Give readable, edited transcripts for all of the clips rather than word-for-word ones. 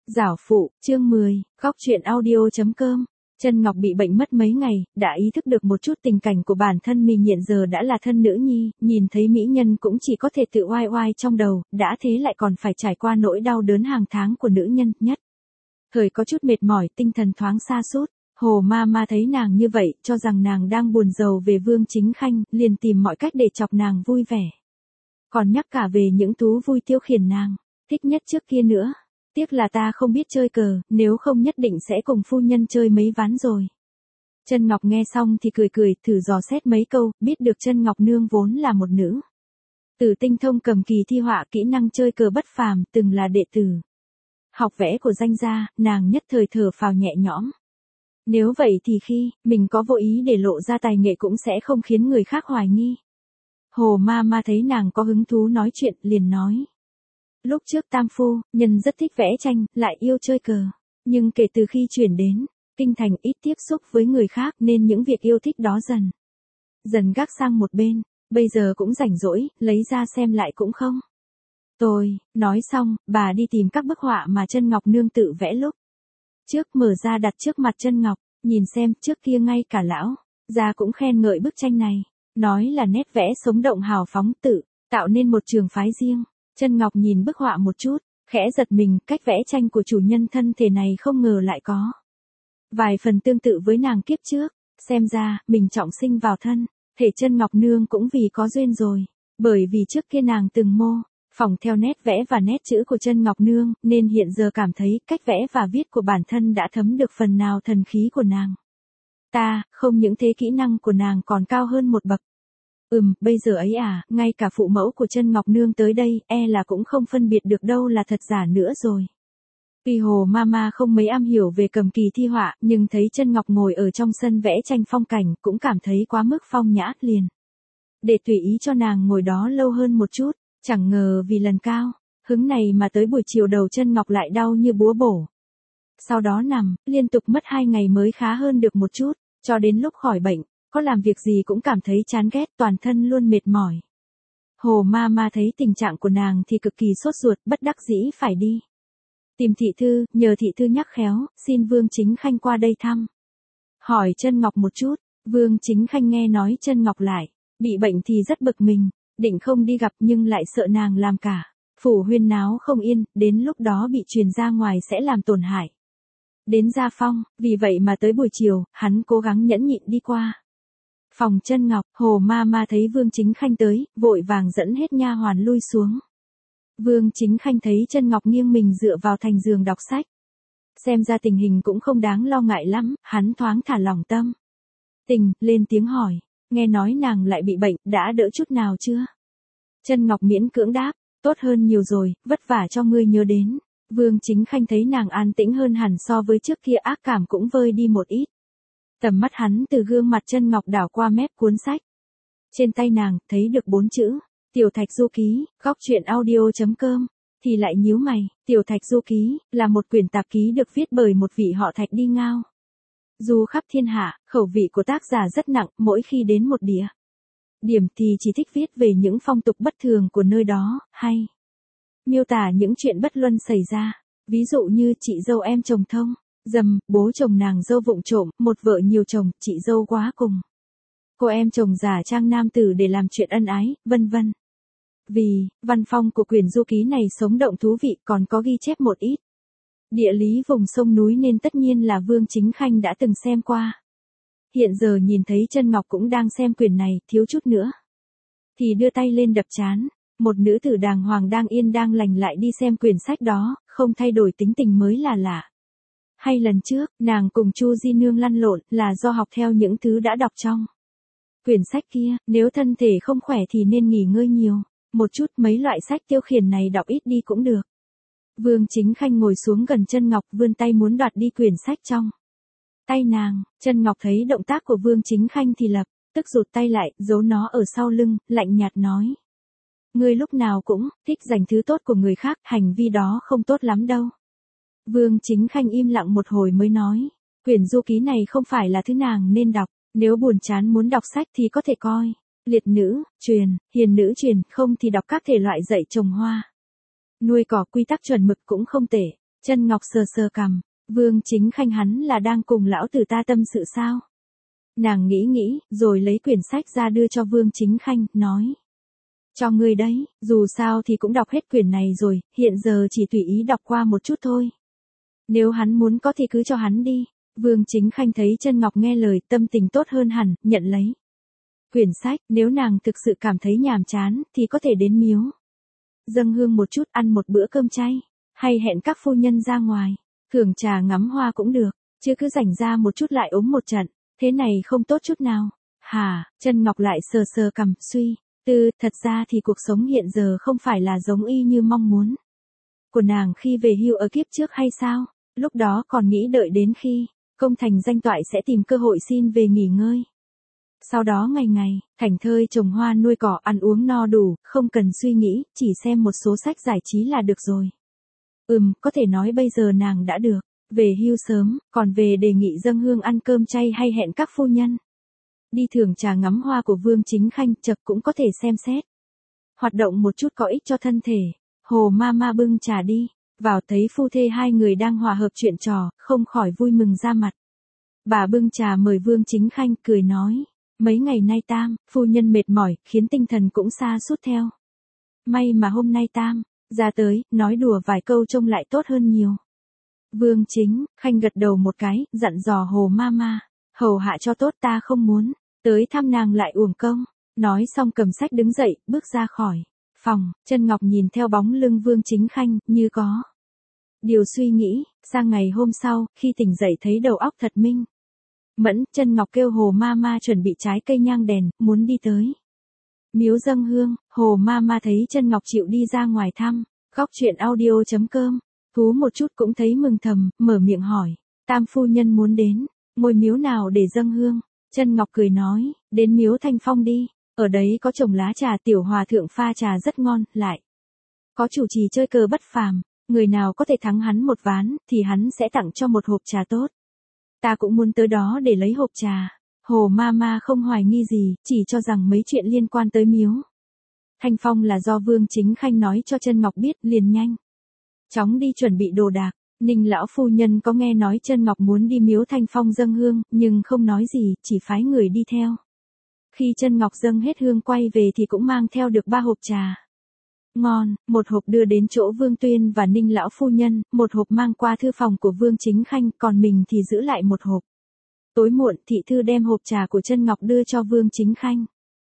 Giảo phụ, chương 10, góc truyện audio.com. Chân Ngọc bị bệnh mất mấy ngày, đã ý thức được một chút tình cảnh của bản thân mình hiện giờ đã là thân nữ nhi, nhìn thấy mỹ nhân cũng chỉ có thể tự oai oai trong đầu, đã thế lại còn phải trải qua nỗi đau đớn hàng tháng của nữ nhân nhất. Thời có chút mệt mỏi, tinh thần thoáng sa sút. Hồ ma thấy nàng như vậy, cho rằng nàng đang buồn rầu về Vương Chính Khanh, liền tìm mọi cách để chọc nàng vui vẻ. Còn nhắc cả về những thú vui tiêu khiển nàng thích nhất trước kia nữa. Tiếc là ta không biết chơi cờ, nếu không nhất định sẽ cùng phu nhân chơi mấy ván rồi. Chân Ngọc nghe xong thì cười, thử dò xét mấy câu, biết được Chân Ngọc nương vốn là một nữ tử tinh thông cầm kỳ thi họa, kỹ năng chơi cờ bất phàm, từng là đệ tử học vẽ của danh gia, nàng nhất thời thở phào nhẹ nhõm. Nếu vậy thì khi mình có vô ý để lộ ra tài nghệ cũng sẽ không khiến người khác hoài nghi. Hồ ma thấy nàng có hứng thú nói chuyện, liền nói. Lúc trước tam phu nhân rất thích vẽ tranh, lại yêu chơi cờ. Nhưng kể từ khi chuyển đến kinh thành, ít tiếp xúc với người khác nên những việc yêu thích đó dần gác sang một bên. Bây giờ cũng rảnh rỗi, lấy ra xem lại cũng không. Tôi, nói xong, bà đi tìm các bức họa mà Chân Ngọc nương tự vẽ lúc trước, mở ra đặt trước mặt Chân Ngọc, nhìn xem. Trước kia ngay cả lão gia cũng khen ngợi bức tranh này, nói là nét vẽ sống động hào phóng, tự tạo nên một trường phái riêng. Chân Ngọc nhìn bức họa một chút, khẽ giật mình, cách vẽ tranh của chủ nhân thân thể này không ngờ lại có vài phần tương tự với nàng kiếp trước. Xem ra, mình trọng sinh vào thân thể Chân Ngọc nương cũng vì có duyên rồi. Bởi vì trước kia nàng từng mô phỏng theo nét vẽ và nét chữ của Chân Ngọc nương, nên hiện giờ cảm thấy cách vẽ và viết của bản thân đã thấm được phần nào thần khí của nàng. Không những thế, kỹ năng của nàng còn cao hơn một bậc. Bây giờ ấy ngay cả phụ mẫu của Chân Ngọc nương tới đây, là cũng không phân biệt được đâu là thật giả nữa rồi. Tuy Hồ Mama không mấy am hiểu về cầm kỳ thi họa, nhưng thấy Chân Ngọc ngồi ở trong sân vẽ tranh phong cảnh, cũng cảm thấy quá mức phong nhã, liền để tùy ý cho nàng ngồi đó lâu hơn một chút. Chẳng ngờ vì lần cao hứng này mà tới buổi chiều đầu Chân Ngọc lại đau như búa bổ. Sau đó nằm liên tục mất 2 ngày mới khá hơn được một chút, cho đến lúc khỏi bệnh, có làm việc gì cũng cảm thấy chán ghét, toàn thân luôn mệt mỏi. Hồ ma thấy tình trạng của nàng thì cực kỳ sốt ruột, bất đắc dĩ phải đi tìm thị thư, nhờ thị thư nhắc khéo, xin Vương Chính Khanh qua đây thăm hỏi Chân Ngọc một chút. Vương Chính Khanh nghe nói Chân Ngọc lại bị bệnh thì rất bực mình, định không đi gặp nhưng lại sợ nàng làm cả phủ huyên náo không yên, đến lúc đó bị truyền ra ngoài sẽ làm tổn hại đến gia phong. Vì vậy mà tới buổi chiều, hắn cố gắng nhẫn nhịn đi qua phòng Chân Ngọc. Hồ ma thấy Vương Chính Khanh tới, vội vàng dẫn hết nha hoàn lui xuống. Vương Chính Khanh thấy Chân Ngọc nghiêng mình dựa vào thành giường đọc sách, xem ra tình hình cũng không đáng lo ngại lắm, hắn thoáng thả lỏng tâm tình, lên tiếng hỏi, nghe nói nàng lại bị bệnh, đã đỡ chút nào chưa? Chân Ngọc miễn cưỡng đáp, tốt hơn nhiều rồi, vất vả cho ngươi nhớ đến. Vương Chính Khanh thấy nàng an tĩnh hơn hẳn so với trước kia, ác cảm cũng vơi đi một ít. Tầm mắt hắn từ gương mặt Chân Ngọc đảo qua mép cuốn sách trên tay nàng, thấy được 4 chữ Tiểu Thạch Du Ký, góc truyện audio.com, thì lại nhíu mày. Tiểu Thạch Du Ký là một quyển tạp ký được viết bởi một vị họ Thạch đi ngao du khắp thiên hạ. Khẩu vị của tác giả rất nặng, mỗi khi đến một địa điểm thì chỉ thích viết về những phong tục bất thường của nơi đó, hay miêu tả những chuyện bất luân xảy ra. Ví dụ như chị dâu em chồng thông dầm, bố chồng nàng dâu vụng trộm, một vợ nhiều chồng, chị dâu quá cùng cô em chồng giả trang nam tử để làm chuyện ân ái, vân vân. Vì văn phong của quyển du ký này sống động thú vị, còn có ghi chép một ít địa lý vùng sông núi nên tất nhiên là Vương Chính Khanh đã từng xem qua. Hiện giờ nhìn thấy Chân Ngọc cũng đang xem quyển này, thiếu chút nữa thì đưa tay lên đập trán. Một nữ tử đàng hoàng đang yên đang lành lại đi xem quyển sách đó, không thay đổi tính tình mới là lạ. Hay lần trước, nàng cùng Chu Di Nương lăn lộn là do học theo những thứ đã đọc trong quyển sách kia, nếu thân thể không khỏe thì nên nghỉ ngơi nhiều một chút, mấy loại sách tiêu khiển này đọc ít đi cũng được. Vương Chính Khanh ngồi xuống gần Chân Ngọc, vươn tay muốn đoạt đi quyển sách trong tay nàng. Chân Ngọc thấy động tác của Vương Chính Khanh thì lập tức rụt tay lại, giấu nó ở sau lưng, lạnh nhạt nói. Ngươi lúc nào cũng thích giành thứ tốt của người khác, hành vi đó không tốt lắm đâu. Vương Chính Khanh im lặng một hồi mới nói, quyển du ký này không phải là thứ nàng nên đọc, nếu buồn chán muốn đọc sách thì có thể coi liệt nữ truyền, hiền nữ truyền, không thì đọc các thể loại dạy trồng hoa nuôi cỏ, quy tắc chuẩn mực cũng không tệ. Chân Ngọc sờ sờ cằm, Vương Chính Khanh hắn là đang cùng lão tử ta tâm sự sao? Nàng nghĩ nghĩ, rồi lấy quyển sách ra đưa cho Vương Chính Khanh, nói. Cho ngươi đấy, dù sao thì cũng đọc hết quyển này rồi, hiện giờ chỉ tùy ý đọc qua một chút thôi. Nếu hắn muốn có thì cứ cho hắn đi. Vương Chính Khanh thấy Chân Ngọc nghe lời, tâm tình tốt hơn hẳn, nhận lấy quyển sách. Nếu nàng thực sự cảm thấy nhàm chán, thì có thể đến miếu dâng hương một chút, ăn một bữa cơm chay, hay hẹn các phu nhân ra ngoài, thưởng trà ngắm hoa cũng được, chứ cứ rảnh ra một chút lại ốm một trận, thế này không tốt chút nào. Hả? Chân Ngọc lại sờ sờ cằm, suy tư, thật ra thì cuộc sống hiện giờ không phải là giống y như mong muốn của nàng khi về hưu ở kiếp trước hay sao? Lúc đó còn nghĩ đợi đến khi công thành danh toại sẽ tìm cơ hội xin về nghỉ ngơi. Sau đó ngày ngày, thảnh thơi trồng hoa nuôi cỏ, ăn uống no đủ, không cần suy nghĩ, chỉ xem một số sách giải trí là được rồi. Có thể nói bây giờ nàng đã được về hưu sớm, còn về đề nghị dâng hương ăn cơm chay hay hẹn các phu nhân đi thưởng trà ngắm hoa của Vương Chính Khanh, chợt cũng có thể xem xét. Hoạt động một chút có ích cho thân thể. Hồ Mama bưng trà đi, vào thấy phu thê hai người đang hòa hợp chuyện trò, không khỏi vui mừng ra mặt. Bà bưng trà mời Vương Chính Khanh, cười nói, mấy ngày nay Tam, phu nhân mệt mỏi, khiến tinh thần cũng sa sút theo. May mà hôm nay Tam ra tới, nói đùa vài câu trông lại tốt hơn nhiều. Vương Chính Khanh gật đầu một cái, dặn dò Hồ Mama, hầu hạ cho tốt, ta không muốn tới thăm nàng lại uổng công. Nói xong cầm sách đứng dậy, bước ra khỏi phòng. Chân Ngọc nhìn theo bóng lưng Vương Chính Khanh, như có điều suy nghĩ. Sang ngày hôm sau, khi tỉnh dậy thấy đầu óc thật minh mẫn, Chân Ngọc kêu Hồ Mama chuẩn bị trái cây nhang đèn, muốn đi tới miếu dâng hương. Hồ Mama thấy Chân Ngọc chịu đi ra ngoài thăm, góc chuyện audio.com, thú một chút cũng thấy mừng thầm, mở miệng hỏi, Tam phu nhân muốn đến ngôi miếu nào để dâng hương? Chân Ngọc cười nói, đến miếu Thanh Phong đi, ở đấy có trồng lá trà, tiểu hòa thượng pha trà rất ngon, lại có chủ trì chơi cờ bất phàm, người nào có thể thắng hắn một ván, thì hắn sẽ tặng cho một hộp trà tốt. Ta cũng muốn tới đó để lấy hộp trà. Hồ Mama không hoài nghi gì, chỉ cho rằng mấy chuyện liên quan tới miếu Thanh Phong là do Vương Chính Khanh nói cho Chân Ngọc biết, liền nhanh chóng đi chuẩn bị đồ đạc. Ninh lão phu nhân có nghe nói Chân Ngọc muốn đi miếu Thanh Phong dâng hương, nhưng không nói gì, chỉ phái người đi theo. Khi Chân Ngọc dâng hết hương quay về thì cũng mang theo được 3 hộp trà ngon, một hộp đưa đến chỗ Vương Tuyên và Ninh lão phu nhân, một hộp mang qua thư phòng của Vương Chính Khanh, còn mình thì giữ lại một hộp. Tối muộn, thị thư đem hộp trà của Chân Ngọc đưa cho Vương Chính Khanh.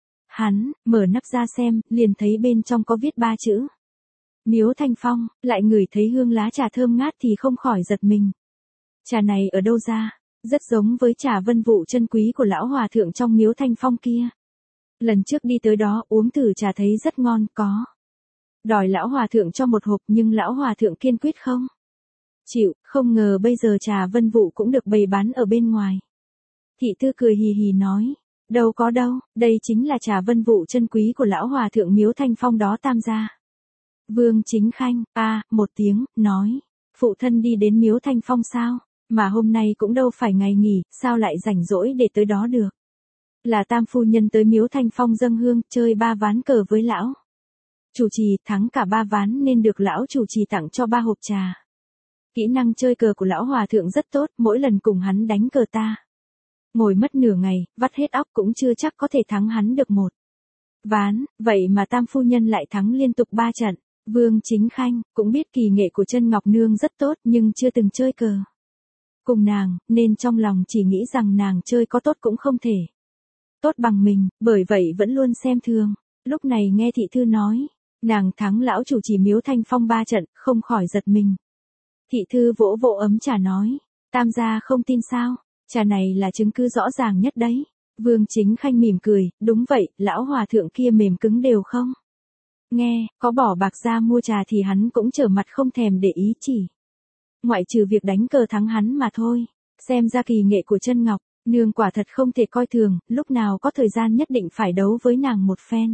Hắn mở nắp ra xem, liền thấy bên trong có viết 3 chữ miếu Thanh Phong, lại ngửi thấy hương lá trà thơm ngát thì không khỏi giật mình. Trà này ở đâu ra? Rất giống với trà vân vụ chân quý của lão hòa thượng trong miếu Thanh Phong kia. Lần trước đi tới đó uống thử trà thấy rất ngon, có đòi lão hòa thượng cho một hộp, nhưng lão hòa thượng kiên quyết không chịu. Không ngờ bây giờ trà vân vụ cũng được bày bán ở bên ngoài. Thị thư cười hì hì nói, đâu có đâu, đây chính là trà vân vụ chân quý của lão hòa thượng miếu Thanh Phong đó Tam gia. Vương Chính Khanh, một tiếng, nói, phụ thân đi đến miếu Thanh Phong sao? Mà hôm nay cũng đâu phải ngày nghỉ, sao lại rảnh rỗi để tới đó được? Là Tam phu nhân tới miếu Thanh Phong dâng hương, chơi 3 ván cờ với lão chủ trì, thắng cả 3 ván nên được lão chủ trì tặng cho 3 hộp trà. Kỹ năng chơi cờ của lão hòa thượng rất tốt, mỗi lần cùng hắn đánh cờ ta ngồi mất nửa ngày, vắt hết óc cũng chưa chắc có thể thắng hắn được một ván, vậy mà Tam phu nhân lại thắng liên tục 3 trận. Vương Chính Khanh cũng biết kỳ nghệ của Chân Ngọc nương rất tốt, nhưng chưa từng chơi cờ cùng nàng, nên trong lòng chỉ nghĩ rằng nàng chơi có tốt cũng không thể tốt bằng mình, bởi vậy vẫn luôn xem thường. Lúc này nghe thị thư nói, nàng thắng lão chủ trì miếu Thanh Phong 3 trận, không khỏi giật mình. Thị thư vỗ vỗ ấm trà nói, Tam gia không tin sao? Trà này là chứng cứ rõ ràng nhất đấy. Vương Chính Khanh mỉm cười, đúng vậy, lão hòa thượng kia mềm cứng đều không nghe, có bỏ bạc ra mua trà thì hắn cũng trở mặt không thèm để ý, chỉ ngoại trừ việc đánh cờ thắng hắn mà thôi. Xem ra kỳ nghệ của Chân Ngọc nương quả thật không thể coi thường, lúc nào có thời gian nhất định phải đấu với nàng một phen.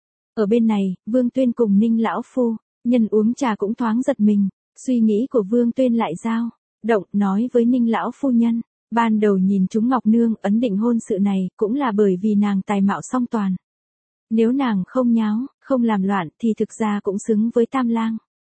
Ở bên này, Vương Tuyên cùng Ninh lão phu nhân uống trà cũng thoáng giật mình. Suy nghĩ của Vương Tuyên lại dao động, nói với Ninh lão phu nhân, ban đầu nhìn chúng Ngọc nương ấn định hôn sự này cũng là bởi vì nàng tài mạo song toàn. Nếu nàng không nháo, không làm loạn thì thực ra cũng xứng với Tam lang.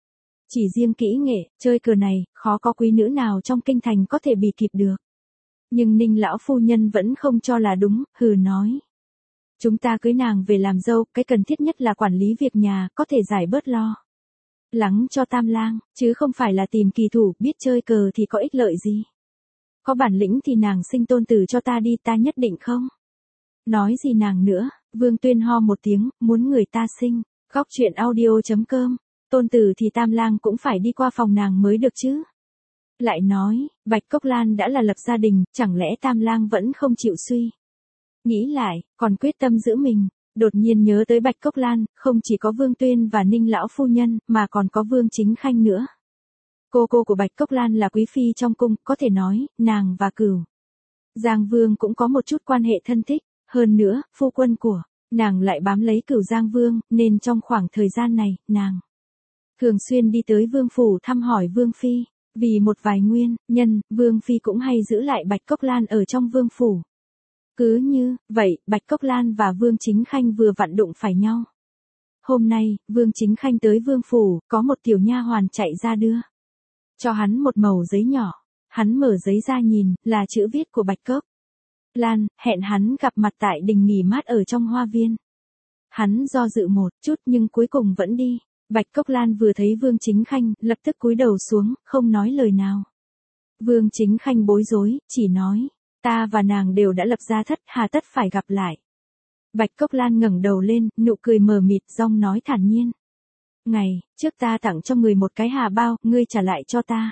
Chỉ riêng kỹ nghệ, chơi cờ này, khó có quý nữ nào trong kinh thành có thể bì kịp được. Nhưng Ninh lão phu nhân vẫn không cho là đúng, hừ nói. Chúng ta cưới nàng về làm dâu, cái cần thiết nhất là quản lý việc nhà, có thể giải bớt lo lắng cho Tam Lang, chứ không phải là tìm kỳ thủ, biết chơi cờ thì có ích lợi gì. Có bản lĩnh thì nàng sinh tôn tử cho ta đi, ta nhất định không. Nói gì nàng nữa, Vương Tuyên ho một tiếng, muốn người ta sinh. Góc truyện audio.com, tôn tử thì Tam Lang cũng phải đi qua phòng nàng mới được chứ. Lại nói, Bạch Cốc Lan đã là lập gia đình, chẳng lẽ Tam Lang vẫn không chịu suy. Nghĩ lại, còn quyết tâm giữ mình, đột nhiên nhớ tới Bạch Cốc Lan, không chỉ có Vương Tuyên và Ninh lão phu nhân, mà còn có Vương Chính Khanh nữa. Cô của Bạch Cốc Lan là quý phi trong cung, có thể nói, nàng và Cửu Giang Vương cũng có một chút quan hệ thân thích, hơn nữa, phu quân của nàng lại bám lấy Cửu Giang Vương, nên trong khoảng thời gian này, nàng thường xuyên đi tới Vương phủ thăm hỏi Vương phi, vì một vài nguyên nhân, Vương phi cũng hay giữ lại Bạch Cốc Lan ở trong Vương phủ. Cứ như vậy, Bạch Cốc Lan và Vương Chính Khanh vừa vặn đụng phải nhau. Hôm nay, Vương Chính Khanh tới Vương phủ, có một tiểu nha hoàn chạy ra đưa cho hắn một mẩu giấy nhỏ. Hắn mở giấy ra nhìn, là chữ viết của Bạch Cốc Lan, hẹn hắn gặp mặt tại đình nghỉ mát ở trong hoa viên. Hắn do dự một chút nhưng cuối cùng vẫn đi. Bạch Cốc Lan vừa thấy Vương Chính Khanh, lập tức cúi đầu xuống, không nói lời nào. Vương Chính Khanh bối rối, chỉ nói, ta và nàng đều đã lập gia thất, hà tất phải gặp lại. Bạch Cốc Lan ngẩng đầu lên, nụ cười mờ mịt, giọng nói thản nhiên. Ngày trước ta tặng cho người một cái hà bao, ngươi trả lại cho ta.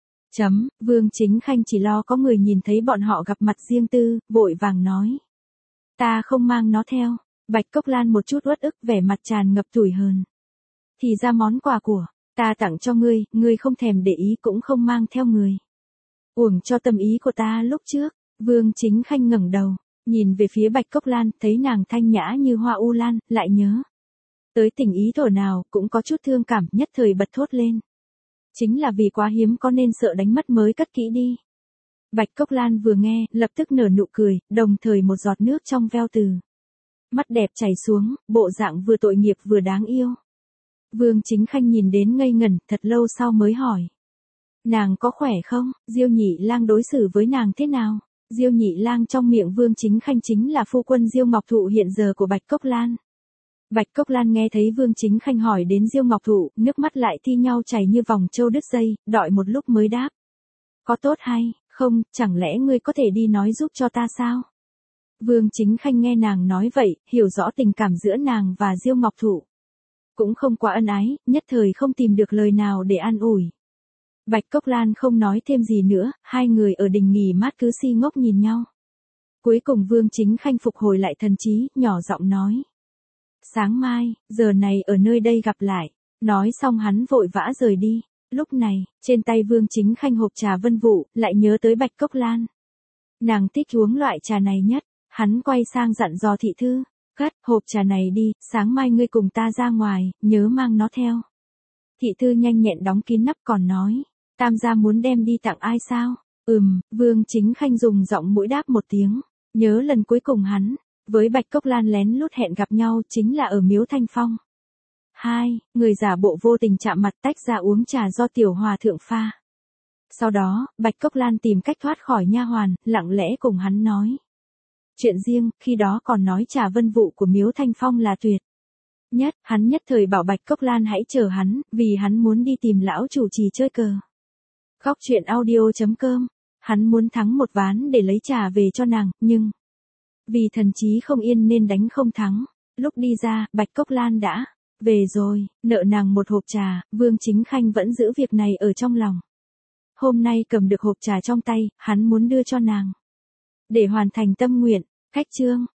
Vương Chính Khanh chỉ lo có người nhìn thấy bọn họ gặp mặt riêng tư, vội vàng nói. Ta không mang nó theo. Bạch Cốc Lan một chút uất ức, vẻ mặt tràn ngập tủi hờn. Thì ra món quà của ta tặng cho ngươi, ngươi không thèm để ý cũng không mang theo người. Uổng cho tâm ý của ta lúc trước. Vương Chính Khanh ngẩng đầu, nhìn về phía Bạch Cốc Lan, thấy nàng thanh nhã như hoa u lan, lại nhớ tới tình ý thuở nào, cũng có chút thương cảm, nhất thời bật thốt lên. Chính là vì quá hiếm có nên sợ đánh mất mới cất kỹ đi. Bạch Cốc Lan vừa nghe, lập tức nở nụ cười, đồng thời một giọt nước trong veo từ mắt đẹp chảy xuống, bộ dạng vừa tội nghiệp vừa đáng yêu. Vương Chính Khanh nhìn đến ngây ngẩn, thật lâu sau mới hỏi. Nàng có khỏe không? Diêu Nhị Lang đối xử với nàng thế nào? Diêu Nhị Lang trong miệng Vương Chính Khanh chính là phu quân Diêu Ngọc Thụ hiện giờ của Bạch Cốc Lan. Bạch Cốc Lan nghe thấy Vương Chính Khanh hỏi đến Diêu Ngọc Thụ, nước mắt lại thi nhau chảy như vòng trâu đứt dây, đợi một lúc mới đáp. Có tốt hay không, chẳng lẽ ngươi có thể đi nói giúp cho ta sao? Vương Chính Khanh nghe nàng nói vậy, hiểu rõ tình cảm giữa nàng và Diêu Ngọc Thụ. Cũng không quá ân ái, nhất thời không tìm được lời nào để an ủi. Bạch Cốc Lan không nói thêm gì nữa, hai người ở đình nghỉ mát cứ si ngốc nhìn nhau. Cuối cùng Vương Chính Khanh phục hồi lại thần trí, nhỏ giọng nói. Sáng mai, giờ này ở nơi đây gặp lại. Nói xong hắn vội vã rời đi. Lúc này, trên tay Vương Chính Khanh hộp trà Vân Vũ, lại nhớ tới Bạch Cốc Lan. Nàng thích uống loại trà này nhất. Hắn quay sang dặn dò thị thư. Cất hộp trà này đi, sáng mai ngươi cùng ta ra ngoài, nhớ mang nó theo. Thị thư nhanh nhẹn đóng kín nắp còn nói. Tam gia muốn đem đi tặng ai sao? Vương Chính Khanh dùng giọng mũi đáp một tiếng. Nhớ lần cuối cùng hắn với Bạch Cốc Lan lén lút hẹn gặp nhau chính là ở Miếu Thanh Phong. 2. Người giả bộ vô tình chạm mặt tách ra uống trà do tiểu hòa thượng pha. Sau đó, Bạch Cốc Lan tìm cách thoát khỏi nha hoàn, lặng lẽ cùng hắn nói. Chuyện riêng, khi đó còn nói trà Vân Vũ của Miếu Thanh Phong là tuyệt nhất, hắn nhất thời bảo Bạch Cốc Lan hãy chờ hắn, vì hắn muốn đi tìm lão chủ trì chơi cờ. Góc truyện audio.com, hắn muốn thắng một ván để lấy trà về cho nàng, nhưng vì thần trí không yên nên đánh không thắng. Lúc đi ra, Bạch Cốc Lan đã về rồi, nợ nàng một hộp trà, Vương Chính Khanh vẫn giữ việc này ở trong lòng. Hôm nay cầm được hộp trà trong tay, hắn muốn đưa cho nàng để hoàn thành tâm nguyện. Khách chương